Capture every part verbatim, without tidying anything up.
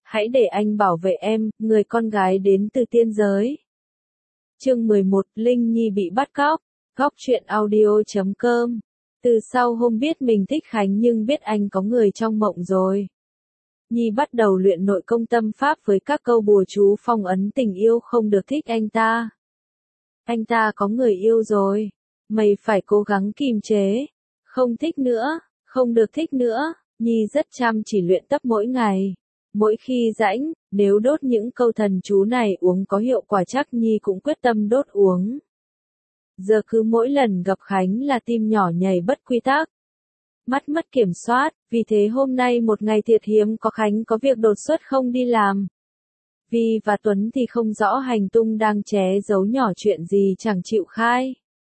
hãy để anh bảo vệ em, người con gái đến từ tiên giới. Chương mười một, Linh Nhi bị bắt cóc. Góc truyện audio chấm com. Từ sau hôm biết mình thích Khánh nhưng biết anh có người trong mộng rồi, Nhi bắt đầu luyện nội công tâm pháp với các câu bùa chú phong ấn tình yêu không được thích anh ta. Anh ta có người yêu rồi. Mày phải cố gắng kìm chế. Không thích nữa, không được thích nữa. Nhi rất chăm chỉ luyện tập mỗi ngày. Mỗi khi rãnh, nếu đốt những câu thần chú này uống có hiệu quả chắc Nhi cũng quyết tâm đốt uống. Giờ cứ mỗi lần gặp Khánh là tim nhỏ nhảy bất quy tắc. Mắt mất kiểm soát, vì thế hôm nay một ngày thiệt hiếm có Khánh có việc đột xuất không đi làm. Vi và Tuấn thì không rõ hành tung đang ché giấu nhỏ chuyện gì chẳng chịu khai.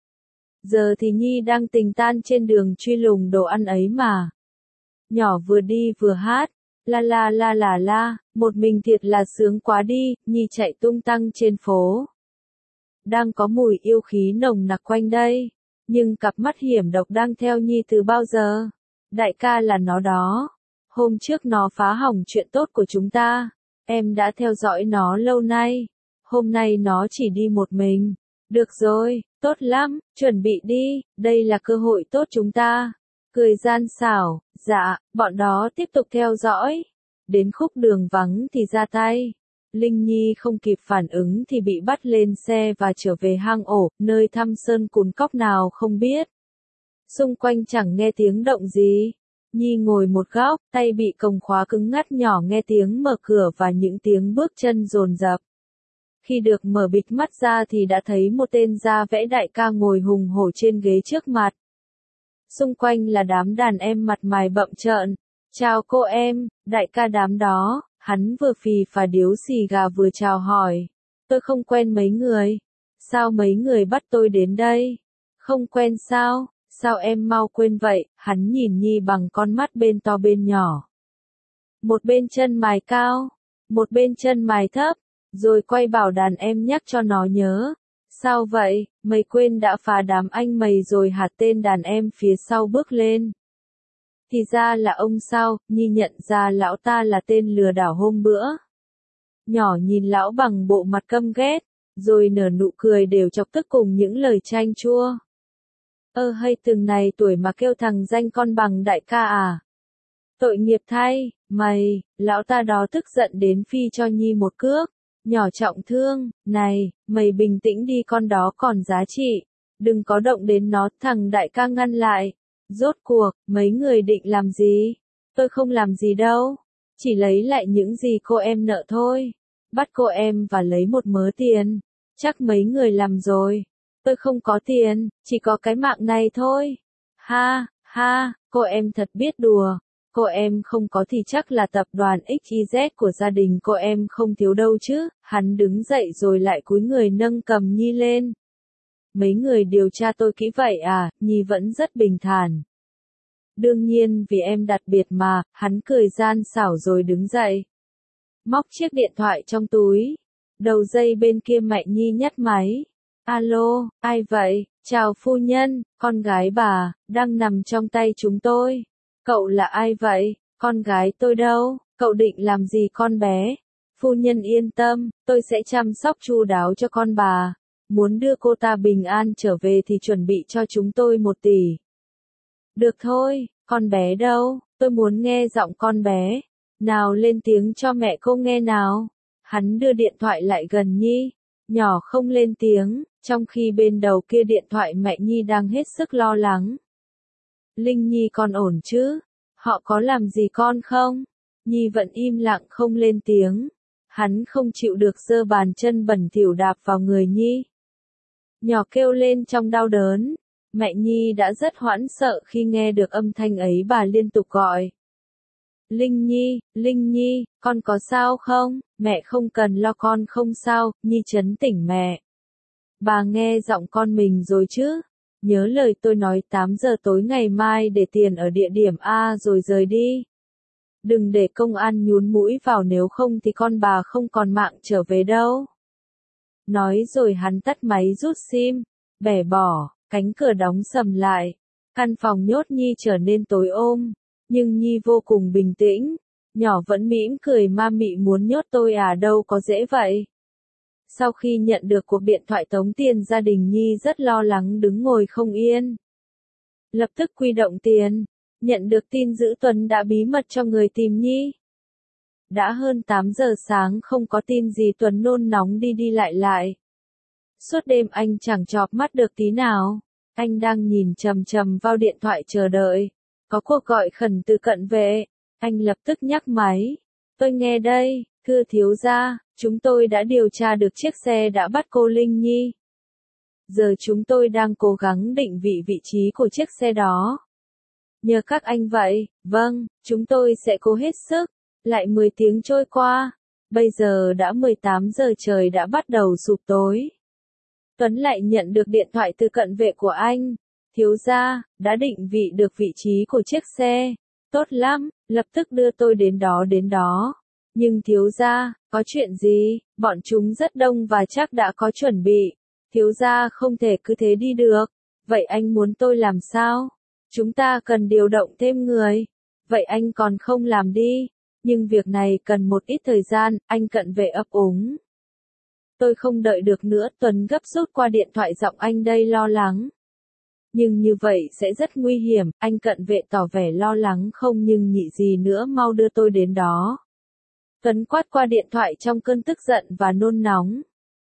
Giờ thì Nhi đang tình tan trên đường truy lùng đồ ăn ấy mà. Nhỏ vừa đi vừa hát, la la la la la, một mình thiệt là sướng quá đi, Nhi chạy tung tăng trên phố. Đang có mùi yêu khí nồng nặc quanh đây, nhưng cặp mắt hiểm độc đang theo Nhi từ bao giờ. Đại ca là nó đó. Hôm trước nó phá hỏng chuyện tốt của chúng ta. Em đã theo dõi nó lâu nay. Hôm nay nó chỉ đi một mình. Được rồi, tốt lắm, chuẩn bị đi, đây là cơ hội tốt chúng ta. Cười gian xảo, dạ, bọn đó tiếp tục theo dõi. Đến khúc đường vắng thì ra tay. Linh Nhi không kịp phản ứng thì bị bắt lên xe và trở về hang ổ, nơi thăm sơn cùn cóc nào không biết. Xung quanh chẳng nghe tiếng động gì. Nhi ngồi một góc, tay bị còng khóa cứng ngắt nhỏ nghe tiếng mở cửa và những tiếng bước chân dồn dập. Khi được mở bịt mắt ra thì đã thấy một tên da vẽ đại ca ngồi hùng hổ trên ghế trước mặt. Xung quanh là đám đàn em mặt mày bậm trợn. Chào cô em, đại ca đám đó, hắn vừa phì phà điếu xì gà vừa chào hỏi. Tôi không quen mấy người. Sao mấy người bắt tôi đến đây? Không quen sao? Sao em mau quên vậy? Hắn nhìn Nhi bằng con mắt bên to bên nhỏ. Một bên chân mày cao, một bên chân mày thấp, rồi quay bảo đàn em nhắc cho nó nhớ. Sao vậy, mày quên đã phá đám anh mày rồi hả? Tên đàn em phía sau bước lên. Thì ra là ông sao? Nhi nhận ra lão ta là tên lừa đảo hôm bữa. Nhỏ nhìn lão bằng bộ mặt căm ghét, rồi nở nụ cười đều chọc tức cùng những lời chanh chua. Ơ hay từng này tuổi mà kêu thằng danh con bằng đại ca à? Tội nghiệp thay, mày, lão ta đó tức giận đến phi cho Nhi một cước. Nhỏ trọng thương, này, mày bình tĩnh đi, con đó còn giá trị. Đừng có động đến nó, thằng đại ca ngăn lại. Rốt cuộc, mấy người định làm gì? Tôi không làm gì đâu. Chỉ lấy lại những gì cô em nợ thôi. Bắt cô em và lấy một mớ tiền. Chắc mấy người làm rồi. Tôi không có tiền, chỉ có cái mạng này thôi. Ha, ha, cô em thật biết đùa. Cô em không có thì chắc là tập đoàn ích i dét của gia đình cô em không thiếu đâu chứ. Hắn đứng dậy rồi lại cúi người nâng cầm Nhi lên. Mấy người điều tra tôi kỹ vậy à? Nhi vẫn rất bình thản. Đương nhiên vì em đặc biệt mà, hắn cười gian xảo rồi đứng dậy. Móc chiếc điện thoại trong túi. Đầu dây bên kia mẹ Nhi nhấc máy. Alo, ai vậy? Chào phu nhân, con gái bà, đang nằm trong tay chúng tôi. Cậu là ai vậy? Con gái tôi đâu? Cậu định làm gì con bé? Phu nhân yên tâm, tôi sẽ chăm sóc chu đáo cho con bà. Muốn đưa cô ta bình an trở về thì chuẩn bị cho chúng tôi một tỷ. Được thôi, con bé đâu? Tôi muốn nghe giọng con bé. Nào lên tiếng cho mẹ cô nghe nào. Hắn đưa điện thoại lại gần Nhi. Nhỏ không lên tiếng, trong khi bên đầu kia điện thoại mẹ Nhi đang hết sức lo lắng. Linh Nhi con ổn chứ? Họ có làm gì con không? Nhi vẫn im lặng không lên tiếng. Hắn không chịu được giơ bàn chân bẩn thỉu đạp vào người Nhi. Nhỏ kêu lên trong đau đớn. Mẹ Nhi đã rất hoảng sợ khi nghe được âm thanh ấy, bà liên tục gọi. Linh Nhi, Linh Nhi, con có sao không? Mẹ không cần lo, con không sao. Nhi trấn tĩnh mẹ. Bà nghe giọng con mình rồi chứ? Nhớ lời tôi nói tám giờ tối ngày mai để tiền ở địa điểm A rồi rời đi. Đừng để công an nhún mũi vào, nếu không thì con bà không còn mạng trở về đâu. Nói rồi hắn tắt máy rút sim, bẻ bỏ, cánh cửa đóng sầm lại. Căn phòng nhốt Nhi trở nên tối om, nhưng Nhi vô cùng bình tĩnh. Nhỏ vẫn mỉm cười ma mị muốn nhốt tôi à, đâu có dễ vậy. Sau khi nhận được cuộc điện thoại tống tiền, gia đình Nhi rất lo lắng đứng ngồi không yên. Lập tức quy động tiền. Nhận được tin dữ Tuấn đã bí mật cho người tìm Nhi. Đã hơn tám giờ sáng không có tin gì, Tuấn nôn nóng đi đi lại lại. Suốt đêm anh chẳng chợp mắt được tí nào. Anh đang nhìn chằm chằm vào điện thoại chờ đợi. Có cuộc gọi khẩn từ cận vệ. Anh lập tức nhắc máy. Tôi nghe đây, thưa thiếu gia, chúng tôi đã điều tra được chiếc xe đã bắt cô Linh Nhi. Giờ chúng tôi đang cố gắng định vị vị trí của chiếc xe đó. Nhờ các anh vậy, vâng, chúng tôi sẽ cố hết sức. Lại mười tiếng trôi qua, bây giờ đã mười tám giờ, trời đã bắt đầu sụp tối. Tuấn lại nhận được điện thoại từ cận vệ của anh. Thiếu gia, đã định vị được vị trí của chiếc xe. Tốt lắm, lập tức đưa tôi đến đó đến đó. Nhưng thiếu gia, có chuyện gì? Bọn chúng rất đông và chắc đã có chuẩn bị. Thiếu gia không thể cứ thế đi được. Vậy anh muốn tôi làm sao? Chúng ta cần điều động thêm người. Vậy anh còn không làm đi. Nhưng việc này cần một ít thời gian, anh cận vệ ấp úng. Tôi không đợi được nữa, Tuấn gấp rút qua điện thoại, giọng anh đây lo lắng. Nhưng như vậy sẽ rất nguy hiểm, anh cận vệ tỏ vẻ lo lắng. Không nhưng nhị gì nữa, mau đưa tôi đến đó. Tuấn quát qua điện thoại trong cơn tức giận và nôn nóng.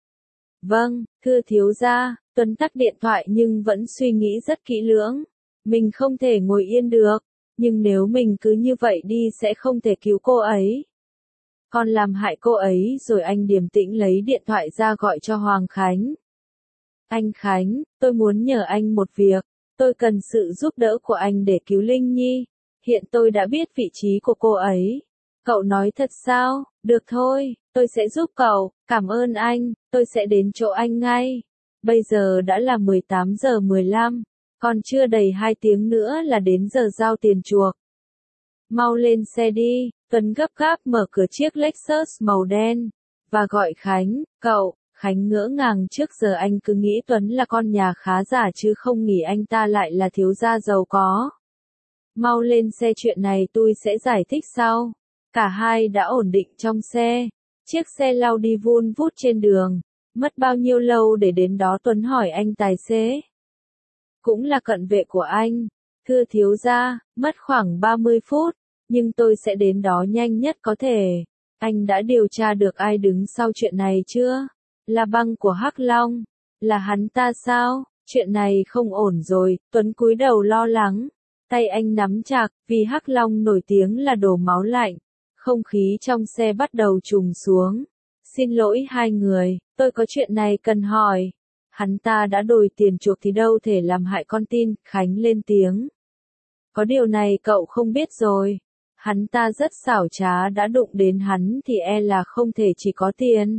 Vâng, thưa thiếu gia. Tuấn tắt điện thoại nhưng vẫn suy nghĩ rất kỹ lưỡng. Mình không thể ngồi yên được. Nhưng nếu mình cứ như vậy đi sẽ không thể cứu cô ấy. Còn làm hại cô ấy rồi. Anh điềm tĩnh lấy điện thoại ra gọi cho Hoàng Khánh. Anh Khánh, tôi muốn nhờ anh một việc. Tôi cần sự giúp đỡ của anh để cứu Linh Nhi. Hiện tôi đã biết vị trí của cô ấy. Cậu nói thật sao? Được thôi, tôi sẽ giúp cậu. Cảm ơn anh, tôi sẽ đến chỗ anh ngay. Bây giờ đã là mười tám giờ mười lăm. Còn chưa đầy hai tiếng nữa là đến giờ giao tiền chuộc. Mau lên xe đi. Tuấn gấp gáp mở cửa chiếc Lexus màu đen. Và gọi Khánh, cậu. Khánh ngỡ ngàng, trước giờ anh cứ nghĩ Tuấn là con nhà khá giả chứ không nghĩ anh ta lại là thiếu gia giàu có. Mau lên xe, chuyện này tôi sẽ giải thích sau. Cả hai đã ổn định trong xe. Chiếc xe lao đi vun vút trên đường. Mất bao nhiêu lâu để đến đó? Tuấn hỏi anh tài xế. Cũng là cận vệ của anh. Thưa thiếu gia, mất khoảng ba mươi phút. Nhưng tôi sẽ đến đó nhanh nhất có thể. Anh đã điều tra được ai đứng sau chuyện này chưa? Là băng của Hắc Long. Là hắn ta sao? Chuyện này không ổn rồi. Tuấn cúi đầu lo lắng. Tay anh nắm chặt, vì Hắc Long nổi tiếng là đổ máu lạnh. Không khí trong xe bắt đầu trùng xuống. Xin lỗi hai người, tôi có chuyện này cần hỏi. Hắn ta đã đòi tiền chuộc thì đâu thể làm hại con tin. Khánh lên tiếng. Có điều này cậu không biết rồi. Hắn ta rất xảo trá, đã đụng đến hắn thì e là không thể chỉ có tiền.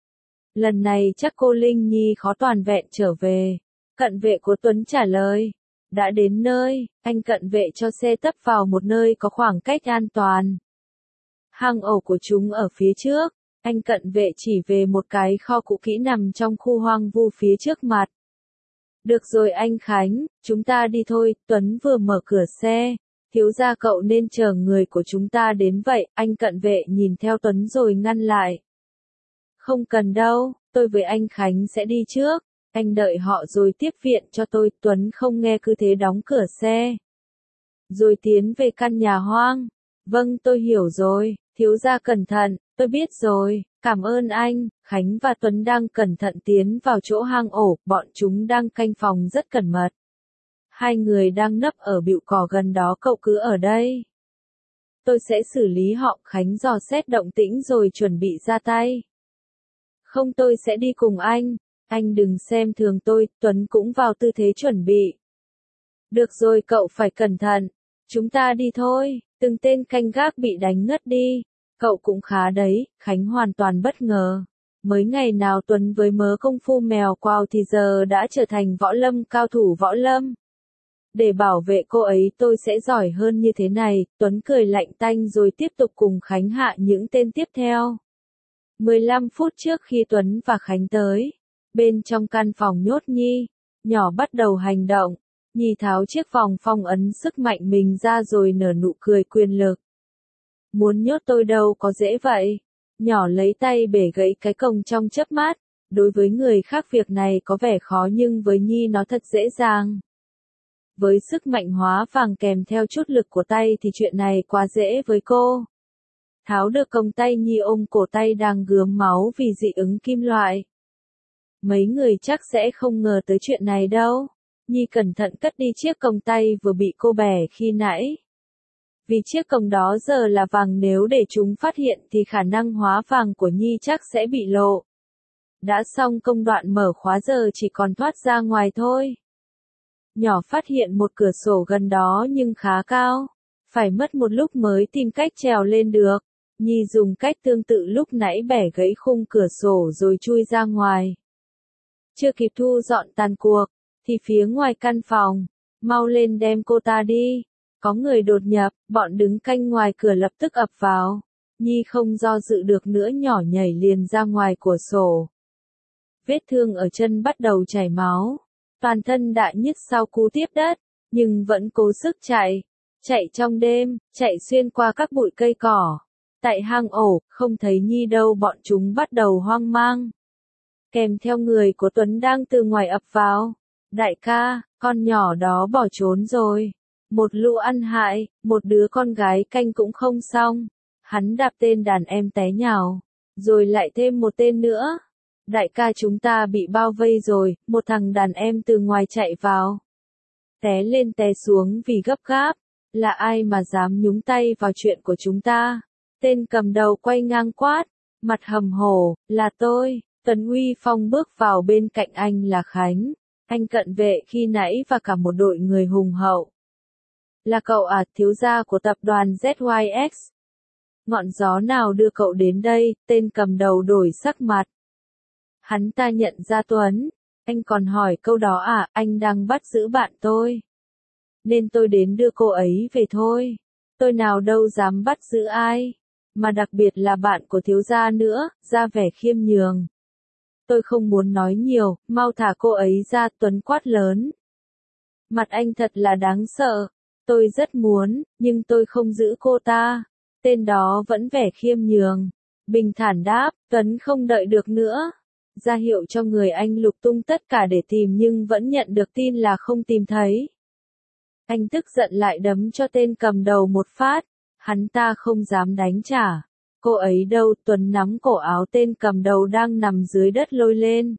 Lần này chắc cô Linh Nhi khó toàn vẹn trở về. Cận vệ của Tuấn trả lời. Đã đến nơi, anh cận vệ cho xe tấp vào một nơi có khoảng cách an toàn. Hang ổ của chúng ở phía trước. Anh cận vệ chỉ về một cái kho cũ kỹ nằm trong khu hoang vu phía trước mặt. Được rồi anh Khánh, chúng ta đi thôi. Tuấn vừa mở cửa xe. Thiếu gia cậu nên chờ người của chúng ta đến vậy. Anh cận vệ nhìn theo Tuấn rồi ngăn lại. Không cần đâu, tôi với anh Khánh sẽ đi trước. Anh đợi họ rồi tiếp viện cho tôi. Tuấn không nghe cứ thế đóng cửa xe. Rồi tiến về căn nhà hoang. Vâng, tôi hiểu rồi. Thiếu gia cẩn thận. Tôi biết rồi. Cảm ơn anh. Khánh và Tuấn đang cẩn thận tiến vào chỗ hang ổ. Bọn chúng đang canh phòng rất cẩn mật. Hai người đang nấp ở bụi cỏ gần đó. Cậu cứ ở đây. Tôi sẽ xử lý họ. Khánh dò xét động tĩnh rồi chuẩn bị ra tay. Không, tôi sẽ đi cùng anh. Anh đừng xem thường tôi. Tuấn cũng vào tư thế chuẩn bị. Được rồi, cậu phải cẩn thận. Chúng ta đi thôi. Từng tên canh gác bị đánh ngất đi. Cậu cũng khá đấy. Khánh hoàn toàn bất ngờ. Mới ngày nào Tuấn với mớ công phu mèo quào thì giờ đã trở thành võ lâm, cao thủ võ lâm. Để bảo vệ cô ấy tôi sẽ giỏi hơn như thế này. Tuấn cười lạnh tanh rồi tiếp tục cùng Khánh hạ những tên tiếp theo. mười lăm phút trước khi Tuấn và Khánh tới, bên trong căn phòng nhốt Nhi, nhỏ bắt đầu hành động. Nhi tháo chiếc vòng phong ấn sức mạnh mình ra rồi nở nụ cười quyền lực. Muốn nhốt tôi đâu có dễ vậy. Nhỏ lấy tay bể gãy cái cồng trong chớp mắt. Đối với người khác việc này có vẻ khó nhưng với Nhi nó thật dễ dàng. Với sức mạnh hóa vàng kèm theo chút lực của tay thì chuyện này quá dễ với cô. Tháo được còng tay Nhi ôm cổ tay đang gớm máu vì dị ứng kim loại. Mấy người chắc sẽ không ngờ tới chuyện này đâu. Nhi cẩn thận cất đi chiếc còng tay vừa bị cô bẻ khi nãy. Vì chiếc còng đó giờ là vàng, nếu để chúng phát hiện thì khả năng hóa vàng của Nhi chắc sẽ bị lộ. Đã xong công đoạn mở khóa, giờ chỉ còn thoát ra ngoài thôi. Nhỏ phát hiện một cửa sổ gần đó nhưng khá cao. Phải mất một lúc mới tìm cách trèo lên được. Nhi dùng cách tương tự lúc nãy bẻ gãy khung cửa sổ rồi chui ra ngoài. Chưa kịp thu dọn tàn cuộc, thì phía ngoài căn phòng, mau lên đem cô ta đi. Có người đột nhập, bọn đứng canh ngoài cửa lập tức ập vào. Nhi không do dự được nữa, nhỏ nhảy liền ra ngoài cửa sổ. Vết thương ở chân bắt đầu chảy máu. Toàn thân đã nhức sau cú tiếp đất, nhưng vẫn cố sức chạy. Chạy trong đêm, chạy xuyên qua các bụi cây cỏ. Tại hang ổ, không thấy Nhi đâu, bọn chúng bắt đầu hoang mang. Kèm theo người của Tuấn đang từ ngoài ập vào. Đại ca, con nhỏ đó bỏ trốn rồi. Một lũ ăn hại, một đứa con gái canh cũng không xong. Hắn đạp tên đàn em té nhào. Rồi lại thêm một tên nữa. Đại ca, chúng ta bị bao vây rồi, một thằng đàn em từ ngoài chạy vào. Té lên té xuống vì gấp gáp. Là ai mà dám nhúng tay vào chuyện của chúng ta? Tên cầm đầu quay ngang quát, mặt hầm hổ, là tôi. Tấn Uy Phong bước vào, bên cạnh anh là Khánh, anh cận vệ khi nãy và cả một đội người hùng hậu. Là cậu à, thiếu gia của tập đoàn Z Y X? Ngọn gió nào đưa cậu đến đây? Tên cầm đầu đổi sắc mặt. Hắn ta nhận ra Tuấn, anh còn hỏi câu đó à? Anh đang bắt giữ bạn tôi, nên tôi đến đưa cô ấy về thôi. Tôi nào đâu dám bắt giữ ai, mà đặc biệt là bạn của thiếu gia nữa, ra vẻ khiêm nhường. Tôi không muốn nói nhiều, mau thả cô ấy ra, Tuấn quát lớn. Mặt anh thật là đáng sợ. Tôi rất muốn, nhưng tôi không giữ cô ta. Tên đó vẫn vẻ khiêm nhường. Bình thản đáp, Tuấn không đợi được nữa. Ra hiệu cho người anh lục tung tất cả để tìm nhưng vẫn nhận được tin là không tìm thấy. Anh tức giận lại đấm cho tên cầm đầu một phát. Hắn ta không dám đánh trả. Cô ấy đâu? Tuấn nắm cổ áo tên cầm đầu đang nằm dưới đất lôi lên.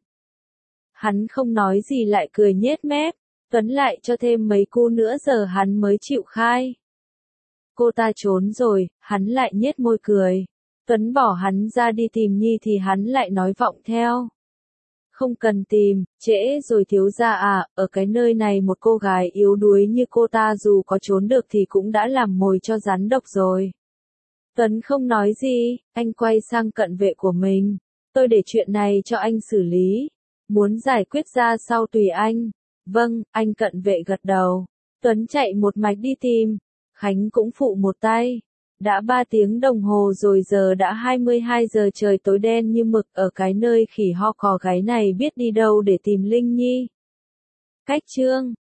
Hắn không nói gì lại cười nhếch mép. Tuấn lại cho thêm mấy cú nữa giờ hắn mới chịu khai. Cô ta trốn rồi, hắn lại nhếch môi cười. Tuấn bỏ hắn ra đi tìm Nhi thì hắn lại nói vọng theo. Không cần tìm, trễ rồi thiếu gia à, ở cái nơi này một cô gái yếu đuối như cô ta dù có trốn được thì cũng đã làm mồi cho rắn độc rồi. Tuấn không nói gì, anh quay sang cận vệ của mình. Tôi để chuyện này cho anh xử lý. Muốn giải quyết ra sau tùy anh. Vâng, anh cận vệ gật đầu. Tuấn chạy một mạch đi tìm. Khánh cũng phụ một tay. Đã ba tiếng đồng hồ rồi, giờ đã hai mươi hai giờ, trời tối đen như mực. Ở cái nơi khỉ ho cò gáy này biết đi đâu để tìm Linh Nhi. Cách chương